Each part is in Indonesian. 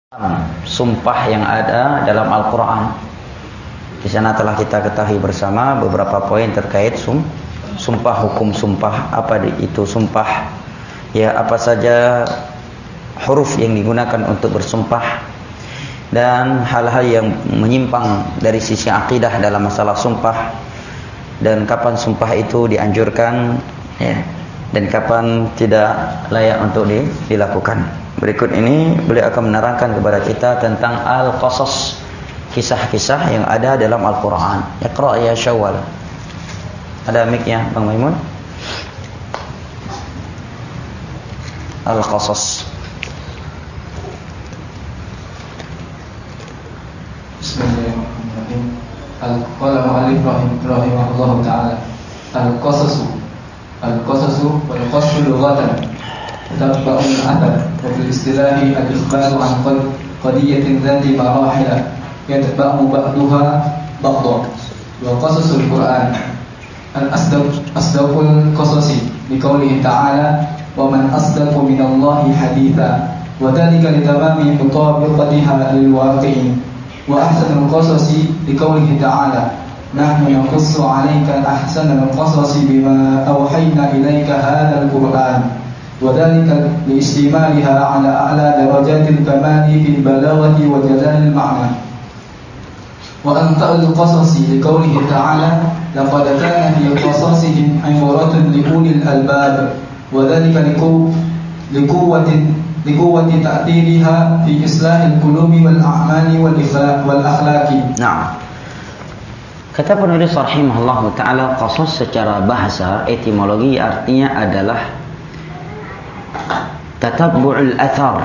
Sumpah yang ada dalam Al-Quran. Di sana telah kita ketahui bersama beberapa poin terkait sumpah, hukum sumpah, apa itu sumpah, ya apa saja huruf yang digunakan untuk bersumpah, dan hal-hal yang menyimpang dari sisi akidah dalam masalah sumpah, dan kapan sumpah itu dianjurkan, ya, dan kapan tidak layak untuk dilakukan. Berikut ini beliau akan menerangkan kepada kita tentang al-qasas, kisah-kisah yang ada dalam Al-Quran. Iqra ya Syawal. Ada mic-nya Bang Maimun? Al-qasas. Bismillahirrahmanirrahim. Qala mu'allif rahimahullahu ta'ala. Al-qasasu wal qassu lughatan تتبع الأثر وفي الاصطلاح الإخبار عن قضية ذات مراحل يتبع بعضها بعضا. وقصص القرآن أصدق القصص لقوله تعالى ومن أصدق من الله حديثا وذلك لتمام مطابقتها للواقع. وأحسن القصص لقوله تعالى نحن نقص عليك أحسن القصص بما أوحينا إليك هذا القرآن وذلك لاستعمالها على أعلى درجات الكمال في البلاغة وجلال المعنى. وأمثل القصص لقوله تعالى لقد كان في قصصهم عبرة لأولي الألباب وذلك لقوة تأثيرها في إصلاح القلوب والأعمال والأخلاق. Nah, kata penulis rahimahullah ta'ala, qasas secara bahasa etimologi artinya adalah tatabbu'ul athar,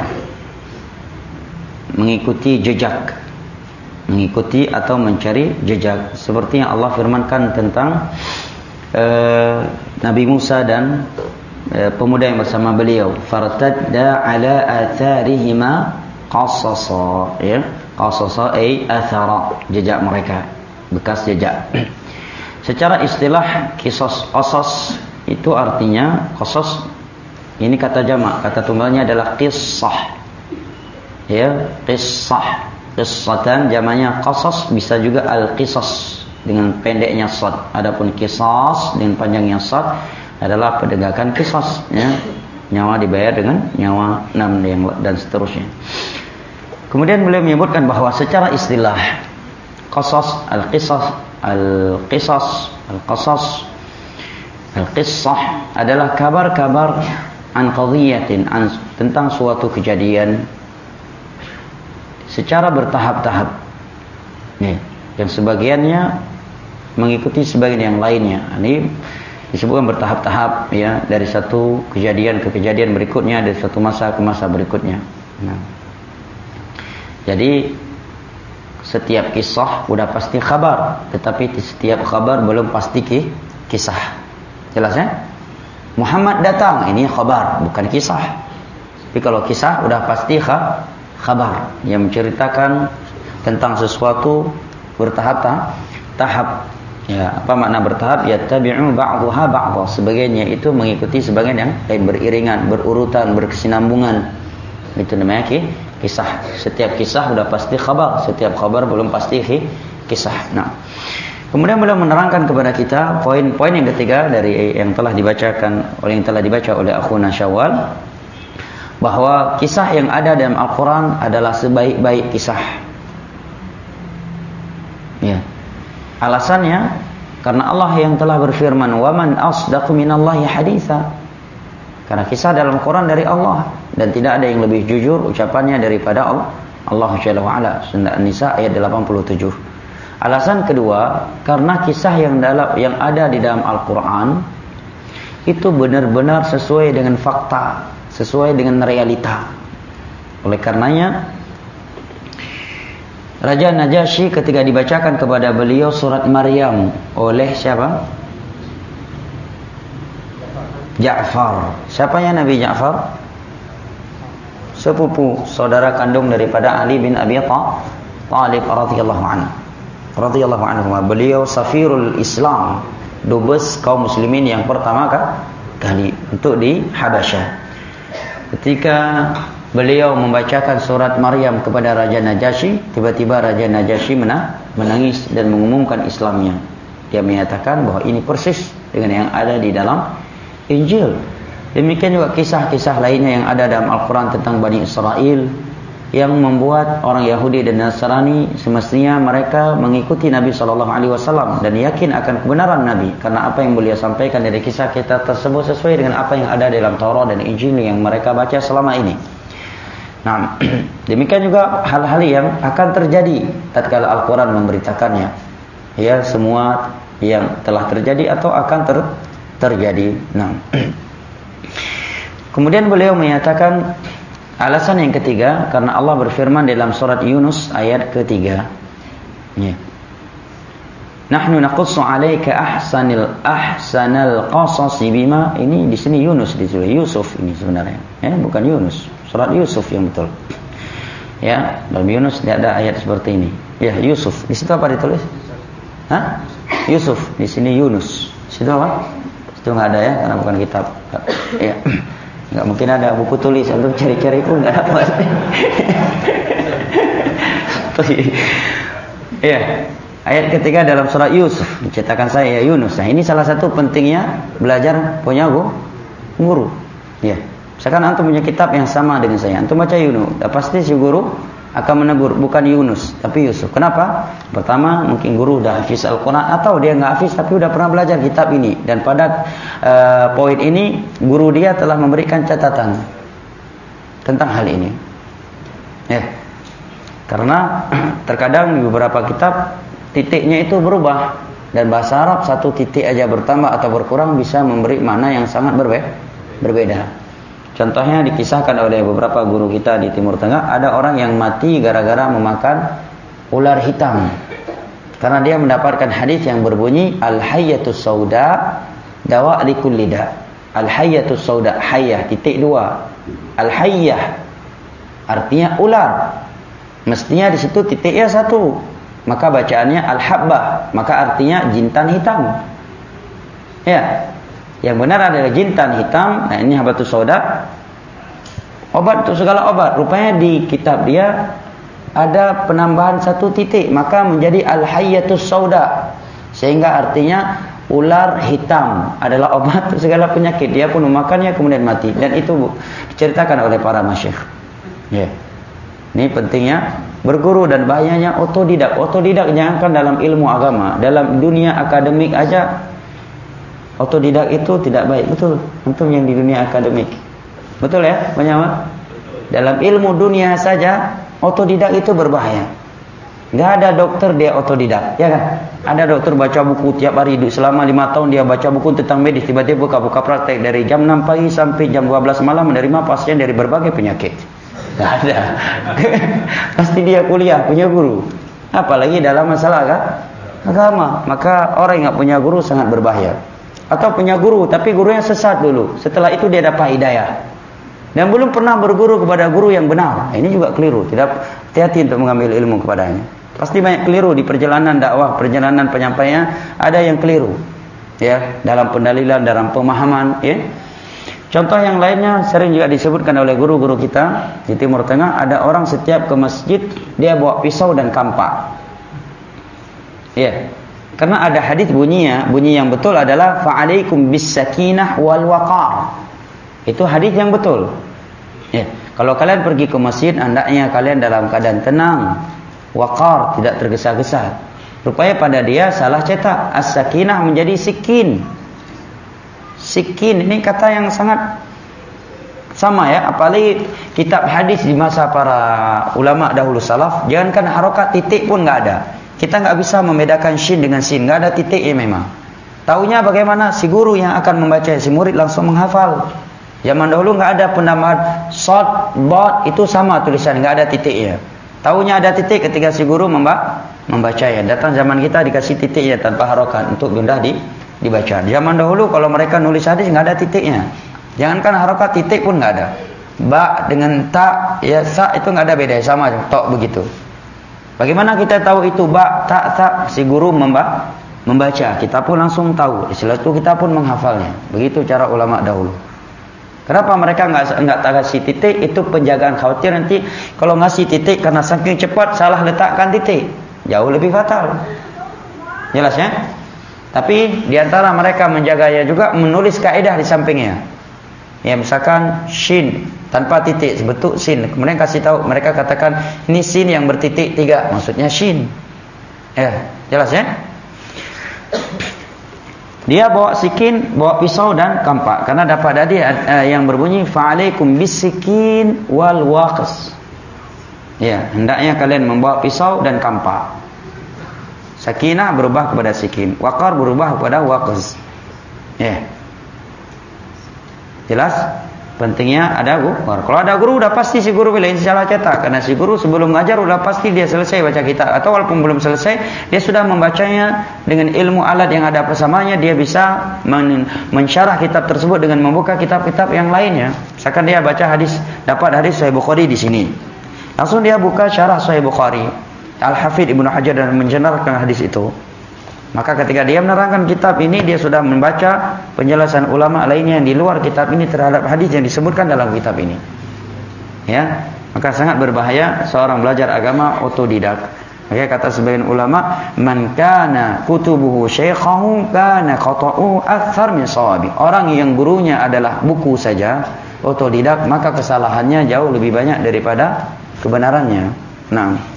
mengikuti jejak, mengikuti atau mencari jejak, seperti yang Allah firmankan tentang Nabi Musa dan pemuda yang bersama beliau, fartadda ala atharihima qasasa, ya, qasasa ay athara, jejak mereka, bekas jejak. Secara istilah qasas itu artinya qasas. Ini kata jamak, kata tunggalnya adalah qissah. Ya, qissah. Qissatan jamaknya qasas, bisa juga al-qisas dengan pendeknya sad. Adapun qisas dengan panjangnya sad adalah penegakan qisas, ya. Nyawa dibayar dengan nyawa, dan seterusnya. Kemudian beliau menyebutkan bahwa secara istilah qasas, al-qisas, al-qissah adalah kabar-kabar an qadhiyatin, tentang suatu kejadian secara bertahap-tahap, ya, yang sebagiannya mengikuti sebagian yang lainnya. Ini disebutkan bertahap-tahap, ya, dari satu kejadian ke kejadian berikutnya, dari satu masa ke masa berikutnya. Nah, jadi setiap kisah sudah pasti khabar, tetapi setiap khabar belum pasti kisah. Jelas, ya? Muhammad datang, ini khabar, bukan kisah. Tapi kalau kisah udah pasti khabar yang menceritakan tentang sesuatu bertahap-tahap. Ya, apa makna bertahap? Ya tabi'u ba'daha ba'dha. Sebagiannya itu mengikuti sebagian yang lain, beriringan, berurutan, berkesinambungan. Itu namanya kisah. Setiap kisah udah pasti khabar, setiap khabar belum pasti kisah. Nah, kemudian beliau menerangkan kepada kita poin-poin yang ketiga dari yang telah dibaca oleh akhuna Syawal, bahwa kisah yang ada dalam Al-Quran adalah sebaik-baik kisah. Ya. Alasannya karena Allah yang telah berfirman, "Wa man asdaqu minallahi haditsa." Karena kisah dalam Al-Quran dari Allah, dan tidak ada yang lebih jujur ucapannya daripada Allah Jalla wa Ala. Surah An-Nisa ayat 87. Alasan kedua, karena kisah yang ada di dalam Al-Quran itu benar-benar sesuai dengan fakta, sesuai dengan realita. Oleh karenanya, Raja Najasyi ketika dibacakan kepada beliau surat Maryam oleh siapa? Ja'far. Siapanya Nabi Ja'far? Sepupu, saudara kandung daripada Ali bin Abi Thalib radhiyallahu anhu. Beliau safirul Islam, dubes kaum muslimin yang pertama kali untuk di Habasyah. Ketika beliau membacakan surat Maryam kepada Raja Najasyi, tiba-tiba Raja Najasyi menangis dan mengumumkan Islamnya. Dia menyatakan bahwa ini persis dengan yang ada di dalam Injil. Demikian juga kisah-kisah lainnya yang ada dalam Al-Quran tentang Bani Israel, yang membuat orang Yahudi dan Nasrani semestinya mereka mengikuti Nabi SAW dan yakin akan kebenaran Nabi, karena apa yang beliau sampaikan dari kisah kita tersebut sesuai dengan apa yang ada dalam Taurat dan Injil yang mereka baca selama ini. Nah, demikian juga hal-hal yang akan terjadi tatkala Al-Quran memberitakannya, ya, semua yang telah terjadi atau akan terjadi. Nah, kemudian beliau menyatakan alasan yang ketiga, karena Allah berfirman dalam surat Yunus ayat ketiga, ya, nahnu naqussu 'alaika ahsanal qasas bima, ini di sini Yunus ditulis, Yusuf ini sebenarnya, ya, bukan Yunus. Surat Yusuf yang betul. Ya, dalam Yunus tidak ada ayat seperti ini. Ya, Yusuf. Di situ apa ditulis? Hah? Yusuf. Di sini Yunus. Situ apa? Situ nggak ada ya, karena bukan kitab. Ya. Nggak mungkin ada buku tulis untuk cari-cari pun nggak dapat. Ya. Ayat ketiga dalam surat Yusuf, diceritakan saya ya Yunus. Nah, ini salah satu pentingnya belajar punya guru. Ya. Misalkan antum punya kitab yang sama dengan saya, antum baca Yunus, pasti si guru akan menegur, bukan Yunus tapi Yusuf. Kenapa? Pertama, mungkin guru udah hafiz Al-Quran, atau dia nggak hafiz tapi udah pernah belajar kitab ini, dan pada poin ini guru dia telah memberikan catatan tentang hal ini. Ya, karena terkadang di beberapa kitab titiknya itu berubah, dan bahasa Arab satu titik aja bertambah atau berkurang bisa memberi makna yang sangat berbeda. Contohnya dikisahkan oleh beberapa guru kita di Timur Tengah, ada orang yang mati gara-gara memakan ular hitam. Karena dia mendapatkan hadis yang berbunyi al-hayyatus sauda dawa li kulli da. Al-hayyatus sauda, hayyah titik 2. Al-hayyah artinya ular. Mestinya di situ titiknya 1. Maka bacaannya al-habbah, maka artinya jintan hitam. Ya. Yang benar adalah jintan hitam. Nah, ini habatus sauda, obat untuk segala obat. Rupanya di kitab dia ada penambahan 1 titik, maka menjadi al-hayyatus sauda, sehingga artinya ular hitam adalah obat untuk segala penyakit. Dia pun memakannya kemudian mati, dan itu diceritakan oleh para masyayikh. Ya. Ini pentingnya berguru dan bahayanya otodidak. Otodidak jangankan dalam ilmu agama, dalam dunia akademik aja otodidak itu tidak baik. Betul, antum yang di dunia akademik, betul ya, banyak. Dalam ilmu dunia saja otodidak itu berbahaya. Nggak ada dokter dia otodidak, ya kan? Ada dokter baca buku tiap hari, selama 5 tahun dia baca buku tentang medis, tiba-tiba buka praktek dari jam 6 pagi sampai jam 12 malam menerima pasien dari berbagai penyakit. Nggak ada. Pasti dia kuliah, punya guru. Apalagi dalam masalah agama. Maka orang yang nggak punya guru sangat berbahaya. Atau punya guru tapi gurunya sesat dulu, setelah itu dia dapat hidayah dan belum pernah berguru kepada guru yang benar. Ini juga keliru. Tidak hati-hati untuk mengambil ilmu kepadanya. Pasti banyak keliru di perjalanan dakwah, perjalanan penyampaian, ada yang keliru ya, dalam pendalilan, dalam pemahaman, ya. Contoh yang lainnya sering juga disebutkan oleh guru-guru kita di Timur Tengah, ada orang setiap ke masjid dia bawa pisau dan kampak. Ya. Karena ada hadis bunyi yang betul adalah fa'alaikum bis-sakinah wal waqar. Itu hadis yang betul. Ya, kalau kalian pergi ke masjid, hendaknya kalian dalam keadaan tenang, waqar, tidak tergesa-gesa. Rupanya pada dia salah cetak, as-sakinah menjadi sikin. Sikin ini kata yang sangat sama ya, apalagi kitab hadis di masa para ulama dahulu salaf, jangankan harokat titik pun nggak ada. Kita nggak bisa membedakan shin dengan sin, nggak ada titiknya memang. Taunya bagaimana? Si guru yang akan membaca, si murid langsung menghafal. Zaman dahulu nggak ada penambahan short, bot, itu sama tulisan, nggak ada titiknya. Taunya ada titik ketika si guru membacanya. Datang zaman kita dikasih titiknya tanpa harokat untuk mudah dibaca. Zaman dahulu kalau mereka nulis hadis nggak ada titiknya. Jangankan harokat, titik pun nggak ada. Ba dengan ta, ya sa itu nggak ada beda, sama tok begitu. Bagaimana kita tahu itu ba, ta? Si guru membaca, kita pun langsung tahu. Setelah itu kita pun menghafalnya. Begitu cara ulama dahulu. Kenapa mereka enggak kasih titik? Itu penjagaan, khawatir nanti kalau ngasih titik karena saking cepat salah letakkan titik, jauh lebih fatal. Jelas ya? Tapi di antara mereka menjaganya juga menulis kaidah di sampingnya. Ya, misalkan shin tanpa titik sebentuk sin. Kemudian kasih tahu, mereka katakan ini sin yang bertitik 3, maksudnya shin. Ya, jelas ya? Dia bawa sikin, bawa pisau dan kampak. Karena dapat tadi yang berbunyi fa'alaikum bisikin wal waqas. Ya, hendaknya kalian membawa pisau dan kampak. Sakinah berubah kepada sikin, waqar berubah kepada waqaz. Ya. Jelas? Pentingnya ada guru. Kalau ada guru udah pasti si guru belain salah cetak. Karena si guru sebelum mengajar udah pasti dia selesai baca kitab. Atau walaupun belum selesai, dia sudah membacanya dengan ilmu alat yang ada bersamanya. Dia bisa mensyarah kitab tersebut dengan membuka kitab-kitab yang lainnya. Misalkan dia baca hadis, dapat hadis Sahih Bukhari di sini. Langsung dia buka syarah Sahih Bukhari. Al-Hafidh Ibnu Hajar dan menjelaskan hadis itu. Maka ketika dia menerangkan kitab ini, dia sudah membaca penjelasan ulama lainnya yang di luar kitab ini terhadap hadis yang disebutkan dalam kitab ini. Ya, maka sangat berbahaya seorang belajar agama otodidak. Maka kata sebagian ulama, man kana kutubuhu syaikhahu kana khata'u akthar min shawabi. Orang yang gurunya adalah buku saja, otodidak, maka kesalahannya jauh lebih banyak daripada kebenarannya. Nah,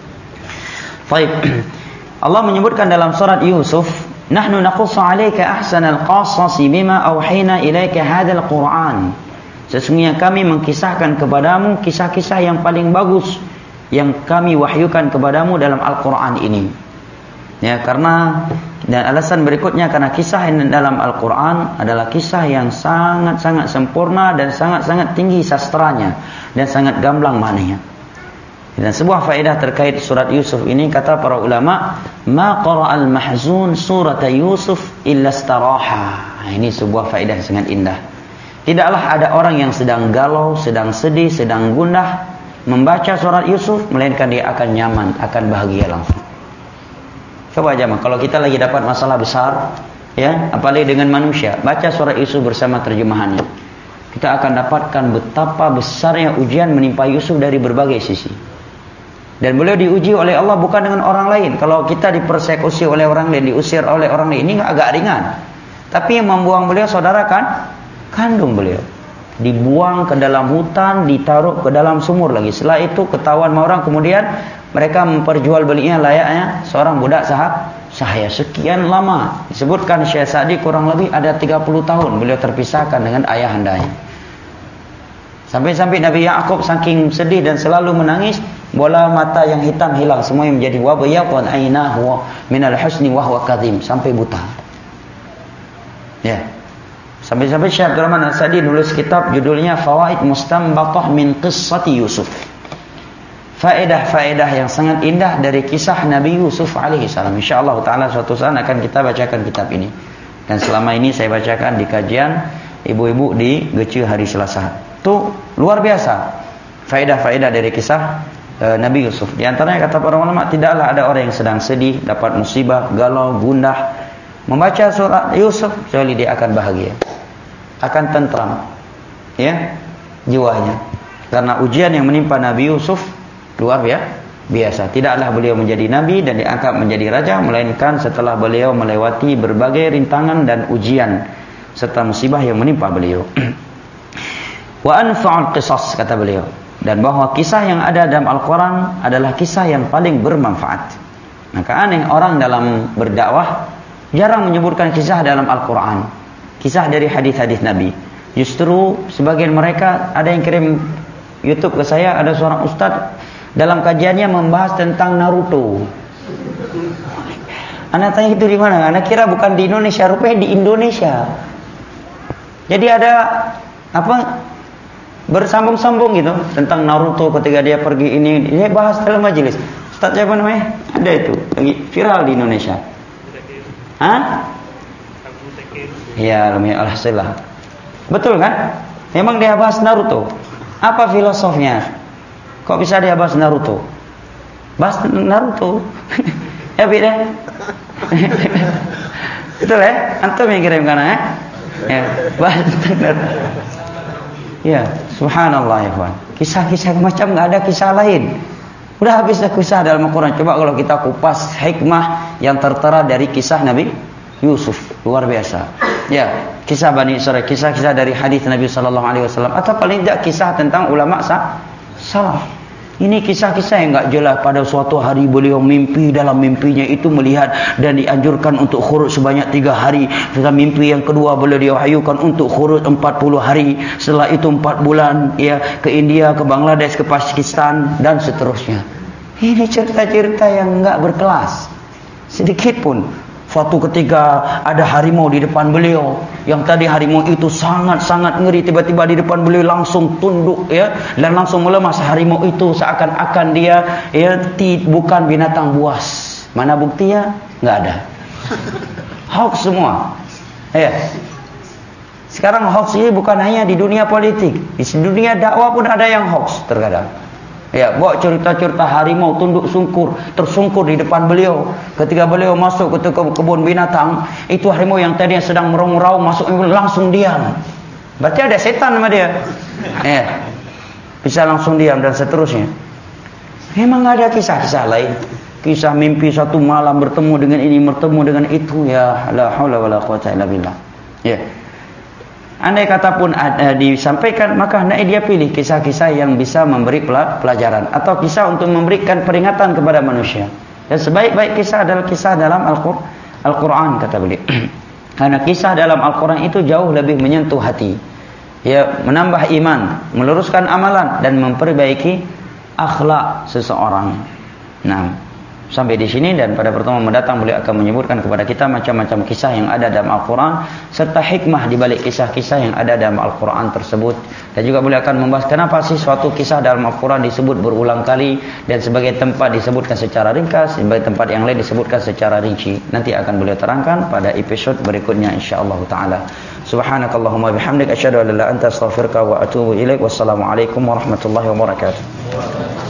baik. Allah menyebutkan dalam surat Yusuf, "Nahnu naqussu 'alaika ahsanal qasasi bima auhayna ilaika hadzal Qur'an." Sesungguhnya kami mengkisahkan kepadamu kisah-kisah yang paling bagus yang kami wahyukan kepadamu dalam Al-Qur'an ini. Ya, karena dan alasan berikutnya karena kisah yang dalam Al-Qur'an adalah kisah yang sangat-sangat sempurna dan sangat-sangat tinggi sastranya dan sangat gamblang maknanya. Dan sebuah faedah terkait surat Yusuf ini, kata para ulama, ma qara'al mahzun surat Yusuf illa istaraha. Ini sebuah faedah yang sangat indah. Tidaklah ada orang yang sedang galau, sedang sedih, sedang gundah membaca surat Yusuf, melainkan dia akan nyaman, akan bahagia langsung. Coba aja, kalau kita lagi dapat masalah besar, ya, apalagi dengan manusia, baca surat Yusuf bersama terjemahannya, kita akan dapatkan betapa besarnya ujian menimpa Yusuf dari berbagai sisi. Dan beliau diuji oleh Allah bukan dengan orang lain. Kalau kita dipersekusi oleh orang lain, diusir oleh orang lain, ini agak ringan. Tapi yang membuang beliau saudara kan kandung beliau. Dibuang ke dalam hutan, ditaruh ke dalam sumur lagi. Setelah itu ketahuan sama orang, kemudian mereka memperjualbelikannya layaknya seorang budak sahaya. Sekian lama. Disebutkan Syekh Sa'di kurang lebih ada 30 tahun beliau terpisahkan dengan ayahandanya. Sampai-sampai Nabi Ya'qub saking sedih dan selalu menangis, bola mata yang hitam hilang, semuanya menjadi wabayatan ainahu minal husni wa huwa kadhim, sampai buta. Ya. Sampai-sampai Syekh Abdul Rahman As-Sa'di nulis kitab judulnya Fawaid Mustanbatah min Qissati Yusuf. Faedah-faedah yang sangat indah dari kisah Nabi Yusuf alaihi salam. Insyaallah taala suatu saat akan kita bacakan kitab ini. Dan selama ini saya bacakan di kajian ibu-ibu di GC hari Selasa. Itu luar biasa faedah-faedah dari kisah Nabi Yusuf. Di antaranya kata para ulama, tidaklah ada orang yang sedang sedih, dapat musibah, galau, gundah, membaca surat Yusuf, kecuali dia akan bahagia, akan tentram, ya, jiwanya. Karena ujian yang menimpa Nabi Yusuf luar biasa. Tidaklah beliau menjadi nabi dan diangkat menjadi raja, melainkan setelah beliau melewati berbagai rintangan dan ujian serta musibah yang menimpa beliau. Wa anfa'ul qisas, kata beliau, dan bahwa kisah yang ada dalam Al-Quran adalah kisah yang paling bermanfaat. Maka aneh orang dalam berdakwah jarang menyebutkan kisah dalam Al-Quran, kisah dari hadis-hadis Nabi. Justru sebagian mereka ada yang kirim YouTube ke saya, ada seorang ustaz dalam kajiannya membahas tentang Naruto. Anak tanya itu di mana? Anak kira bukan di Indonesia, rupanya di Indonesia. Jadi ada bersambung-sambung gitu tentang Naruto ketika dia pergi ini, dia bahas dalam majelis. Ustaz siapa namanya? Ada itu, lagi viral di Indonesia. Hah? Ya, alhamdulillah. Betul kan? Memang dia bahas Naruto. Apa filosofnya? Kok bisa dia bahas Naruto? Bahas Naruto. Ya beda. Betul ya? Antum yang kirim kana ya? Ya, bahas Naruto. Ya, subhanallah ya kawan. Kisah-kisah macam nggak ada kisah lain. Udah habis dah kisah dalam Al-Quran. Coba kalau kita kupas hikmah yang tertera dari kisah Nabi Yusuf, luar biasa. Ya, kisah Bani Israil, kisah-kisah dari hadis Nabi Sallallahu Alaihi Wasallam, atau paling tidak kisah tentang ulama salaf. Ini kisah-kisah yang enggak jelas. Pada suatu hari beliau mimpi, dalam mimpinya itu melihat dan dianjurkan untuk khurud sebanyak 3 hari. Setelah mimpi yang kedua beliau diwahyukan untuk khurud 40 hari. Setelah itu 4 bulan ya, ke India, ke Bangladesh, ke Pakistan dan seterusnya. Ini cerita-cerita yang enggak berkelas sedikit pun. Suatu ketika ada harimau di depan beliau. Yang tadi harimau itu sangat-sangat ngeri, tiba-tiba di depan beliau langsung tunduk ya, dan langsung melemas. Harimau itu seakan-akan dia ya bukan binatang buas. Mana buktinya? Enggak ada. Hoax semua. Ya. Sekarang hoax ini bukan hanya di dunia politik, di dunia dakwah pun ada yang hoax terkadang. Ya, bawa cerita-cerita harimau tunduk tersungkur di depan beliau. Ketika beliau masuk ke kebun binatang, itu harimau yang tadinya sedang meraung-raung masuk langsung diam. Berarti ada setan sama dia. Ya. Bisa langsung diam dan seterusnya. Memang ada kisah-kisah lain. Kisah mimpi satu malam bertemu dengan ini, bertemu dengan itu, ya la haula wala quwata illa billah. Ya. Andai kata pun disampaikan, maka hendaknya dia pilih kisah-kisah yang bisa memberi pelajaran atau kisah untuk memberikan peringatan kepada manusia. Dan sebaik-baik kisah adalah kisah dalam Al-Quran, kata beliau. Karena kisah dalam Al-Quran itu jauh lebih menyentuh hati. Ya, menambah iman, meluruskan amalan dan memperbaiki akhlak seseorang. Nah, sampai di sini, dan pada pertemuan mendatang beliau akan menyebutkan kepada kita macam-macam kisah yang ada dalam Al-Quran serta hikmah di balik kisah-kisah yang ada dalam Al-Quran tersebut. Dan juga beliau akan membahas kenapa sih suatu kisah dalam Al-Quran disebut berulang kali, dan sebagai tempat disebutkan secara ringkas, sebagai tempat yang lain disebutkan secara rinci. Nanti akan beliau terangkan pada episode berikutnya insyaallah taala. Subhanakallahumma bihamdik asyhadu an la ilaha illa anta astaghfiruka wa atubu ilaik. Wassalamualaikum warahmatullahi wabarakatuh.